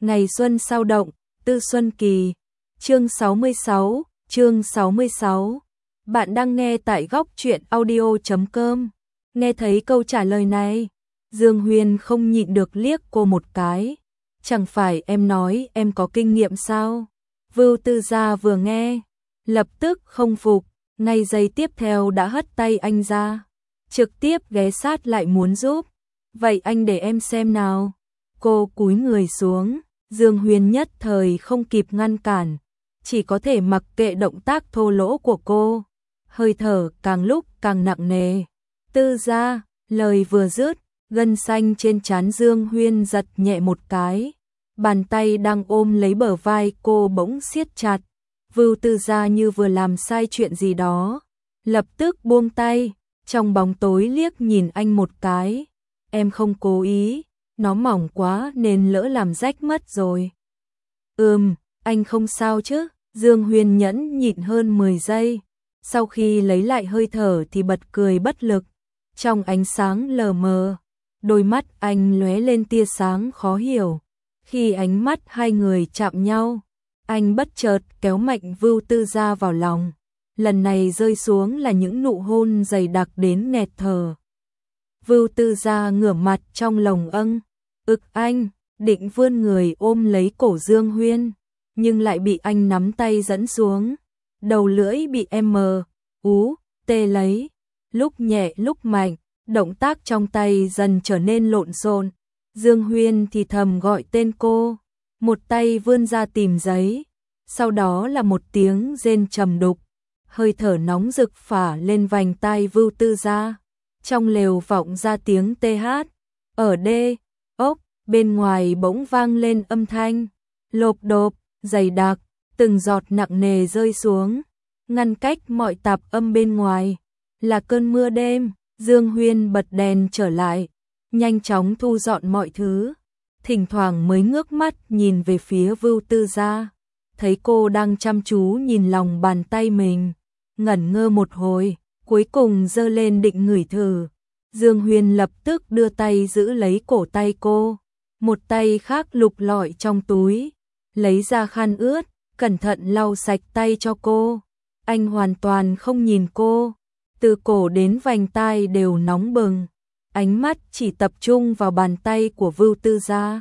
Ngày xuân sao động, Tư Xuân Kỳ. Chương 66. Bạn đang nghe tại góc truyện audio.com. Nghe thấy câu trả lời này, Dương Huyên không nhịn được liếc cô một cái. Chẳng phải em nói em có kinh nghiệm sao? Vưu Tư Gia vừa nghe, lập tức không phục, ngay giây tiếp theo đã hất tay anh ra, trực tiếp ghé sát lại muốn giúp. Vậy anh để em xem nào. Cô cúi người xuống, Dương Huyên nhất thời không kịp ngăn cản, chỉ có thể mặc kệ động tác thô lỗ của cô. Hơi thở càng lúc càng nặng nề. Tư Gia, lời vừa dứt, gân xanh trên trán Dương Huyên giật nhẹ một cái. Bàn tay đang ôm lấy bờ vai cô bỗng siết chặt. Vưu Tư Gia như vừa làm sai chuyện gì đó, lập tức buông tay, trong bóng tối liếc nhìn anh một cái. Em không cố ý, nó mỏng quá nên lỡ làm rách mất rồi. Anh không sao chứ? Dương Huyên nhẫn nhịn hơn 10 giây. Sau khi lấy lại hơi thở thì bật cười bất lực. Trong ánh sáng lờ mờ, đôi mắt anh lóe lên tia sáng khó hiểu. Khi ánh mắt hai người chạm nhau, anh bất chợt kéo mạnh Vưu Tư Gia vào lòng. Lần này rơi xuống là những nụ hôn dày đặc đến nghẹt thở. Vưu Tư Gia ngửa mặt trong lồng anh, định vươn người ôm lấy cổ Dương Huyên, nhưng lại bị anh nắm tay dẫn xuống. Đầu lưỡi bị tê lấy, lúc nhẹ lúc mạnh, động tác trong tay dần trở nên lộn xộn. Dương Huyên thì thầm gọi tên cô, một tay vươn ra tìm giấy, sau đó là một tiếng rên trầm đục, hơi thở nóng rực phả lên vành tai Vưu Tư Gia. Trong lều vọng ra tiếng tê hát, ở bên ngoài bỗng vang lên âm thanh, lộp độp, dày đặc, từng giọt nặng nề rơi xuống, ngăn cách mọi tạp âm bên ngoài. Là cơn mưa đêm. Dương Huyên bật đèn trở lại, nhanh chóng thu dọn mọi thứ, thỉnh thoảng mới ngước mắt nhìn về phía Vưu Tư Gia, thấy cô đang chăm chú nhìn lòng bàn tay mình, ngẩn ngơ một hồi, cuối cùng giơ lên định ngửi thử. Dương Huyên lập tức đưa tay giữ lấy cổ tay cô, một tay khác lục lọi trong túi, lấy ra khăn ướt, cẩn thận lau sạch tay cho cô. Anh hoàn toàn không nhìn cô, từ cổ đến vành tai đều nóng bừng, ánh mắt chỉ tập trung vào bàn tay của Vưu Tư Gia.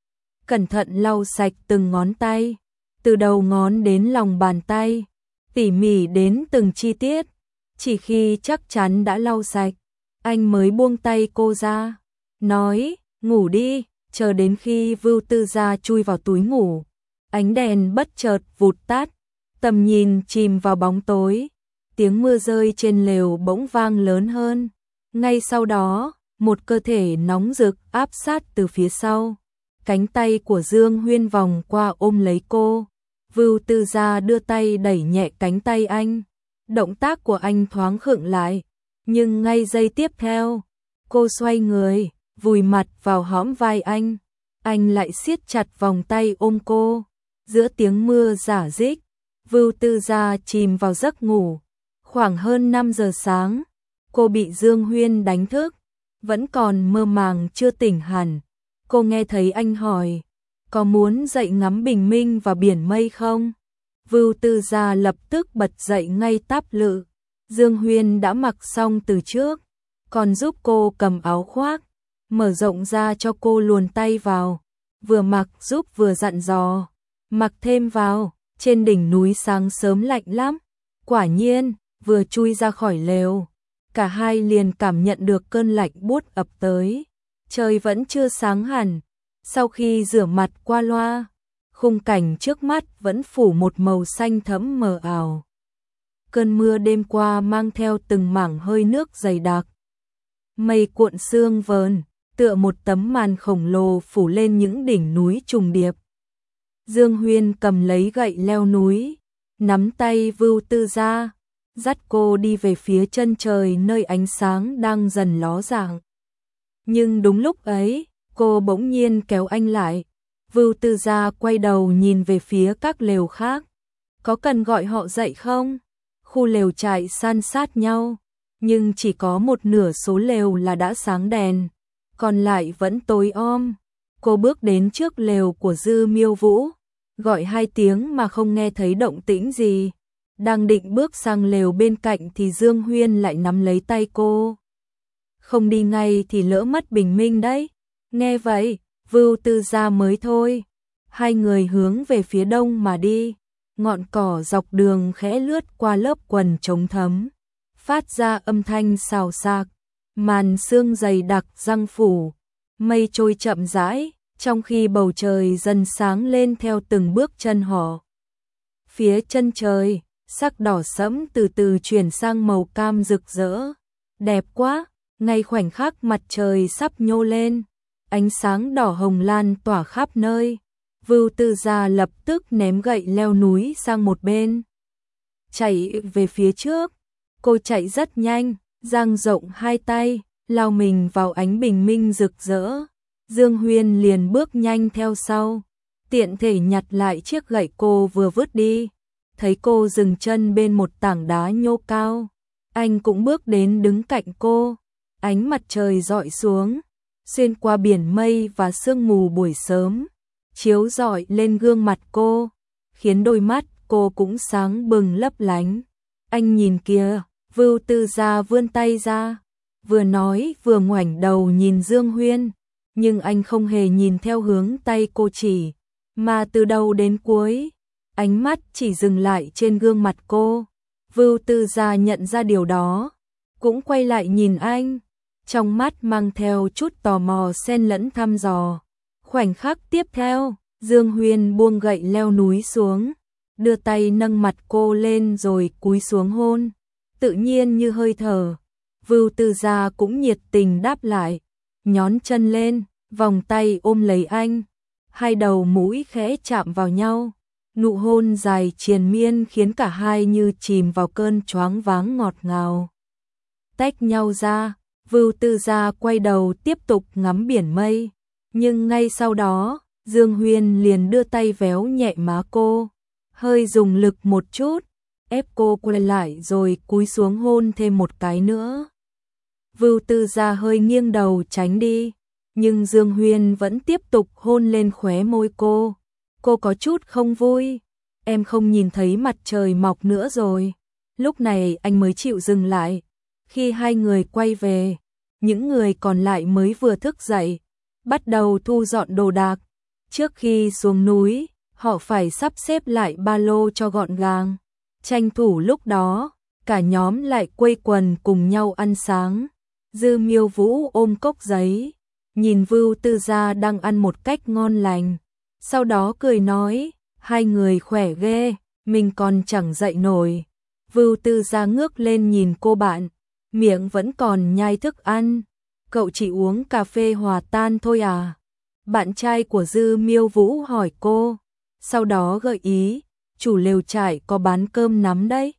Cẩn thận lau sạch từng ngón tay, từ đầu ngón đến lòng bàn tay, tỉ mỉ đến từng chi tiết. Chỉ khi chắc chắn đã lau sạch, anh mới buông tay cô ra, nói, ngủ đi. Chờ đến khi Vưu Tư Gia chui vào túi ngủ, ánh đèn bất chợt vụt tắt, tầm nhìn chìm vào bóng tối. Tiếng mưa rơi trên lều bỗng vang lớn hơn. Ngay sau đó, một cơ thể nóng rực áp sát từ phía sau. Cánh tay của Dương Huyên vòng qua ôm lấy cô. Vưu Tư Gia đưa tay đẩy nhẹ cánh tay anh. Động tác của anh thoáng khựng lại, nhưng ngay giây tiếp theo, cô xoay người, vùi mặt vào hõm vai anh. Anh lại siết chặt vòng tay ôm cô. Giữa tiếng mưa rả rích, Vưu Tư Gia chìm vào giấc ngủ. Khoảng hơn 5 giờ sáng, cô bị Dương Huyên đánh thức, vẫn còn mơ màng chưa tỉnh hẳn. Cô nghe thấy anh hỏi, có muốn dậy ngắm bình minh và biển mây không? Vưu Tư Gia lập tức bật dậy ngay táp lự. Dương Huyên đã mặc xong từ trước, còn giúp cô cầm áo khoác, mở rộng ra cho cô luồn tay vào, vừa mặc giúp vừa dặn dò, mặc thêm vào, trên đỉnh núi sáng sớm lạnh lắm. Quả nhiên, vừa chui ra khỏi lều, cả hai liền cảm nhận được cơn lạnh buốt ập tới. Trời vẫn chưa sáng hẳn, sau khi rửa mặt qua loa, khung cảnh trước mắt vẫn phủ một màu xanh thẫm mờ ảo. Cơn mưa đêm qua mang theo từng mảng hơi nước dày đặc. Mây cuộn sương vờn, tựa một tấm màn khổng lồ phủ lên những đỉnh núi trùng điệp. Dương Huyên cầm lấy gậy leo núi, nắm tay Vưu Tư Gia, dắt cô đi về phía chân trời nơi ánh sáng đang dần ló dạng. Nhưng đúng lúc ấy, cô bỗng nhiên kéo anh lại. Vưu Tư Gia quay đầu nhìn về phía các lều khác. Có cần gọi họ dậy không? Khu lều trại san sát nhau, nhưng chỉ có một nửa số lều là đã sáng đèn, còn lại vẫn tối om. Cô bước đến trước lều của Dư Miêu Vũ, gọi 2 tiếng mà không nghe thấy động tĩnh gì. Đang định bước sang lều bên cạnh thì Dương Huyên lại nắm lấy tay cô. Không đi ngay thì lỡ mất bình minh đấy. Nghe vậy, Vưu Tư Gia mới thôi. Hai người hướng về phía đông mà đi. Ngọn cỏ dọc đường khẽ lướt qua lớp quần chống thấm, phát ra âm thanh xào xạc. Màn sương dày đặc giăng phủ, mây trôi chậm rãi, trong khi bầu trời dần sáng lên theo từng bước chân họ. Phía chân trời, sắc đỏ sẫm từ từ chuyển sang màu cam rực rỡ. Đẹp quá, ngay khoảnh khắc mặt trời sắp nhô lên, ánh sáng đỏ hồng lan tỏa khắp nơi. Vưu Tư Gia lập tức ném gậy leo núi sang một bên, chạy về phía trước. Cô chạy rất nhanh, dang rộng 2 tay, lao mình vào ánh bình minh rực rỡ. Dương Huyên liền bước nhanh theo sau, tiện thể nhặt lại chiếc gậy cô vừa vứt đi. Thấy cô dừng chân bên một tảng đá nhô cao, anh cũng bước đến đứng cạnh cô. Ánh mặt trời rọi xuống, xuyên qua biển mây và sương mù buổi sớm, chiếu rọi lên gương mặt cô, khiến đôi mắt cô cũng sáng bừng lấp lánh. Anh nhìn kìa, Vưu Tư Gia vươn tay ra, vừa nói vừa ngoảnh đầu nhìn Dương Huyên, nhưng anh không hề nhìn theo hướng tay cô chỉ, mà từ đầu đến cuối, ánh mắt chỉ dừng lại trên gương mặt cô. Vưu Tư Gia nhận ra điều đó, cũng quay lại nhìn anh, trong mắt mang theo chút tò mò xen lẫn thăm dò. Khoảnh khắc tiếp theo, Dương Huyên buông gậy leo núi xuống, đưa tay nâng mặt cô lên rồi cúi xuống hôn, tự nhiên như hơi thở. Vưu Tư Gia cũng nhiệt tình đáp lại, nhón chân lên, vòng tay ôm lấy anh, hai đầu mũi khẽ chạm vào nhau. Nụ hôn dài triền miên khiến cả hai như chìm vào cơn choáng váng ngọt ngào. Tách nhau ra, Vưu Tư Gia quay đầu tiếp tục ngắm biển mây, nhưng ngay sau đó, Dương Huyên liền đưa tay véo nhẹ má cô, hơi dùng lực một chút, ép cô quay lại rồi cúi xuống hôn thêm một cái nữa. Vưu Tư Gia hơi nghiêng đầu tránh đi, nhưng Dương Huyên vẫn tiếp tục hôn lên khóe môi cô. Cô có chút không vui, em không nhìn thấy mặt trời mọc nữa rồi. Lúc này anh mới chịu dừng lại. Khi hai người quay về, những người còn lại mới vừa thức dậy, bắt đầu thu dọn đồ đạc. Trước khi xuống núi, họ phải sắp xếp lại ba lô cho gọn gàng. Tranh thủ lúc đó, cả nhóm lại quây quần cùng nhau ăn sáng. Dư Miêu Vũ ôm cốc giấy, nhìn Vưu Tư Gia đang ăn một cách ngon lành. Sau đó cười nói, hai người khỏe ghê, mình còn chẳng dậy nổi. Vưu Tư Gia ngước lên nhìn cô bạn, miệng vẫn còn nhai thức ăn. Cậu chỉ uống cà phê hòa tan thôi à? Bạn trai của Dư Miêu Vũ hỏi cô, sau đó gợi ý, chủ lều trại có bán cơm nắm đấy.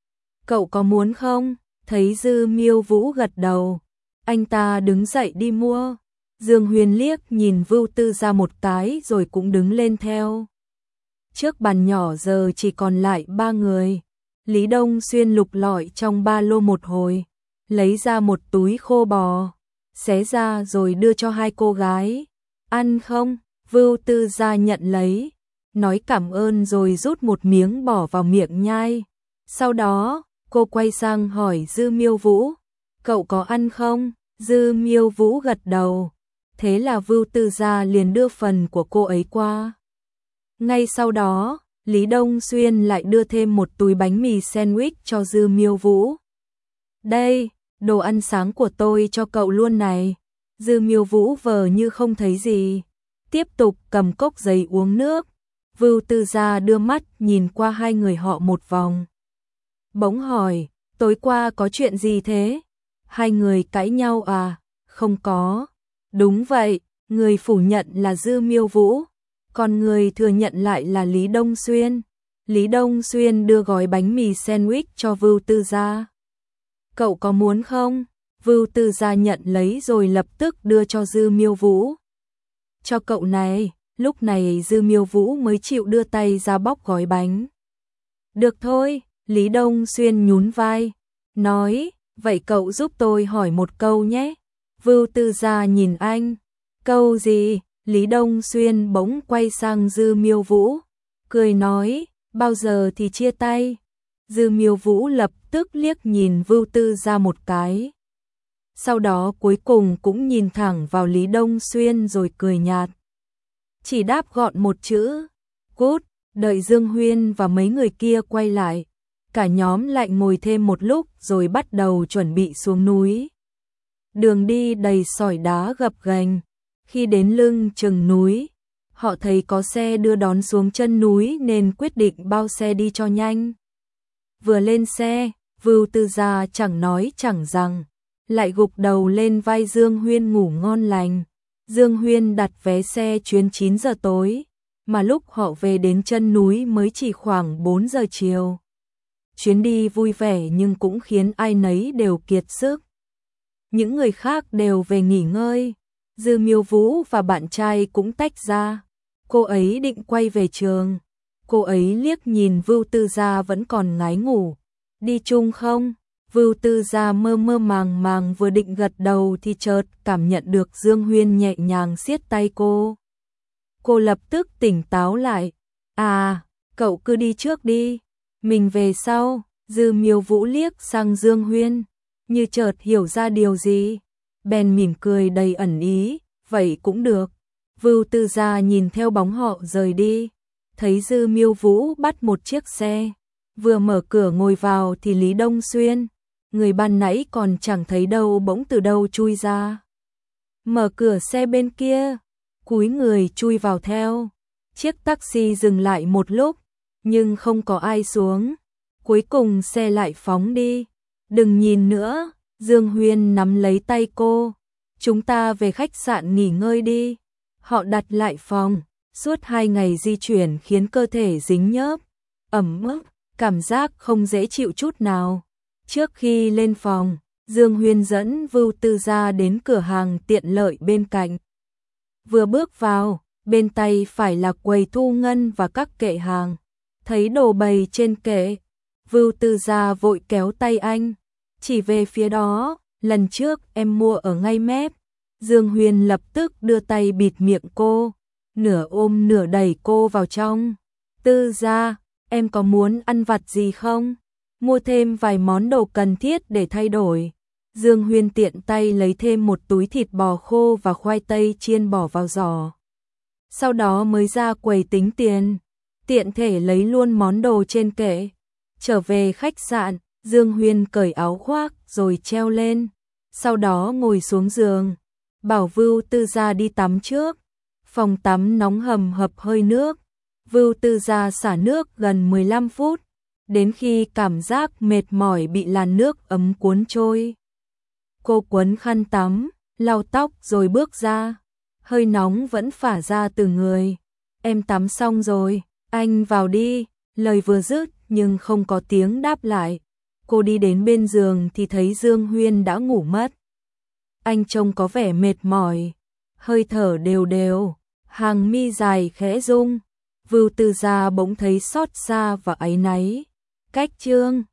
Cậu có muốn không? Thấy Dư Miêu Vũ gật đầu, anh ta đứng dậy đi mua. Dương Huyên liếc nhìn Vưu Tư Gia một cái rồi cũng đứng lên theo. Trước bàn nhỏ giờ chỉ còn lại 3 người. Lý Đông Xuyên lục lọi trong ba lô một hồi, lấy ra một túi khô bò, xé ra rồi đưa cho hai cô gái. Ăn không? Vưu Tư Gia nhận lấy, nói cảm ơn rồi rút một miếng bỏ vào miệng nhai. Sau đó, cô quay sang hỏi Dư Miêu Vũ, cậu có ăn không? Dư Miêu Vũ gật đầu. Thế là Vưu Tư Gia liền đưa phần của cô ấy qua. Ngay sau đó, Lý Đông Xuyên lại đưa thêm một túi bánh mì sandwich cho Dư Miêu Vũ. Đây, đồ ăn sáng của tôi cho cậu luôn này. Dư Miêu Vũ vờ như không thấy gì, tiếp tục cầm cốc giấy uống nước. Vưu Tư Gia đưa mắt nhìn qua hai người họ một vòng, bỗng hỏi, tối qua có chuyện gì thế? Hai người cãi nhau à? Không có. Đúng vậy, người phủ nhận là Dư Miêu Vũ, còn người thừa nhận lại là Lý Đông Xuyên. Lý Đông Xuyên đưa gói bánh mì sandwich cho Vưu Tư Gia. Cậu có muốn không? Vưu Tư Gia nhận lấy rồi lập tức đưa cho Dư Miêu Vũ. Cho cậu này. Lúc này Dư Miêu Vũ mới chịu đưa tay ra bóc gói bánh. Được thôi, Lý Đông Xuyên nhún vai, nói, vậy cậu giúp tôi hỏi một câu nhé. Vưu Tư Gia nhìn anh, câu gì? Lý Đông Xuyên bỗng quay sang Dư Miêu Vũ, cười nói, bao giờ thì chia tay? Dư Miêu Vũ lập tức liếc nhìn Vưu Tư Gia một cái. Sau đó cuối cùng cũng nhìn thẳng vào Lý Đông Xuyên rồi cười nhạt. Chỉ đáp gọn một chữ, cút, đợi Dương Huyên và mấy người kia quay lại. Cả nhóm lại ngồi thêm một lúc rồi bắt đầu chuẩn bị xuống núi. Đường đi đầy sỏi đá gập ghềnh. Khi đến lưng chừng núi, họ thấy có xe đưa đón xuống chân núi nên quyết định bao xe đi cho nhanh. Vừa lên xe, Vưu Tư Gia chẳng nói chẳng rằng, lại gục đầu lên vai Dương Huyên ngủ ngon lành. Dương Huyên đặt vé xe chuyến 9 giờ tối, mà lúc họ về đến chân núi mới chỉ khoảng 4 giờ chiều. Chuyến đi vui vẻ nhưng cũng khiến ai nấy đều kiệt sức. Những người khác đều về nghỉ ngơi. Dư Miêu Vũ và bạn trai cũng tách ra. Cô ấy định quay về trường. Cô ấy liếc nhìn Vưu Tư Gia vẫn còn ngái ngủ. Đi chung không? Vưu Tư Gia mơ mơ màng màng vừa định gật đầu thì chợt cảm nhận được Dương Huyên nhẹ nhàng siết tay cô. Cô lập tức tỉnh táo lại. À, cậu cứ đi trước đi. Mình về sau. Dư Miêu Vũ liếc sang Dương Huyên, như chợt hiểu ra điều gì. Bèn mỉm cười đầy ẩn ý, vậy cũng được. Vưu Tư Gia nhìn theo bóng họ rời đi, thấy Dư Miêu Vũ bắt một chiếc xe, vừa mở cửa ngồi vào thì Lý Đông Xuyên, người ban nãy còn chẳng thấy đâu bỗng từ đâu chui ra. Mở cửa xe bên kia, cúi người chui vào theo. Chiếc taxi dừng lại một lúc, nhưng không có ai xuống. Cuối cùng xe lại phóng đi. Đừng nhìn nữa. Dương Huyên nắm lấy tay cô. Chúng ta về khách sạn nghỉ ngơi đi. Họ đặt lại phòng. Suốt 2 ngày di chuyển khiến cơ thể dính nhớp, ẩm ướt, cảm giác không dễ chịu chút nào. Trước khi lên phòng, Dương Huyên dẫn Vưu Tư Gia đến cửa hàng tiện lợi bên cạnh. Vừa bước vào, bên tay phải là quầy thu ngân và các kệ hàng. Thấy đồ bày trên kệ, Vưu Tư Gia vội kéo tay anh, chỉ về phía đó, lần trước em mua ở ngay mép. Dương Huyên lập tức đưa tay bịt miệng cô, nửa ôm nửa đẩy cô vào trong. Tư Gia, em có muốn ăn vặt gì không? Mua thêm vài món đồ cần thiết để thay đổi. Dương Huyên tiện tay lấy thêm một túi thịt bò khô và khoai tây chiên bỏ vào giỏ. Sau đó mới ra quầy tính tiền, tiện thể lấy luôn món đồ trên kệ. Trở về khách sạn, Dương Huyên cởi áo khoác rồi treo lên, sau đó ngồi xuống giường, bảo Vưu Tư Gia đi tắm trước. Phòng tắm nóng hầm hập hơi nước, Vưu Tư Gia xả nước gần 15 phút, đến khi cảm giác mệt mỏi bị làn nước ấm cuốn trôi. Cô quấn khăn tắm, lau tóc rồi bước ra, hơi nóng vẫn phả ra từ người. Em tắm xong rồi, anh vào đi. Lời vừa dứt nhưng không có tiếng đáp lại. Cô đi đến bên giường thì thấy Dương Huyên đã ngủ mất. Anh trông có vẻ mệt mỏi, hơi thở đều đều, hàng mi dài khẽ rung. Vưu Tư Gia bỗng thấy xót xa và áy náy. Cách chương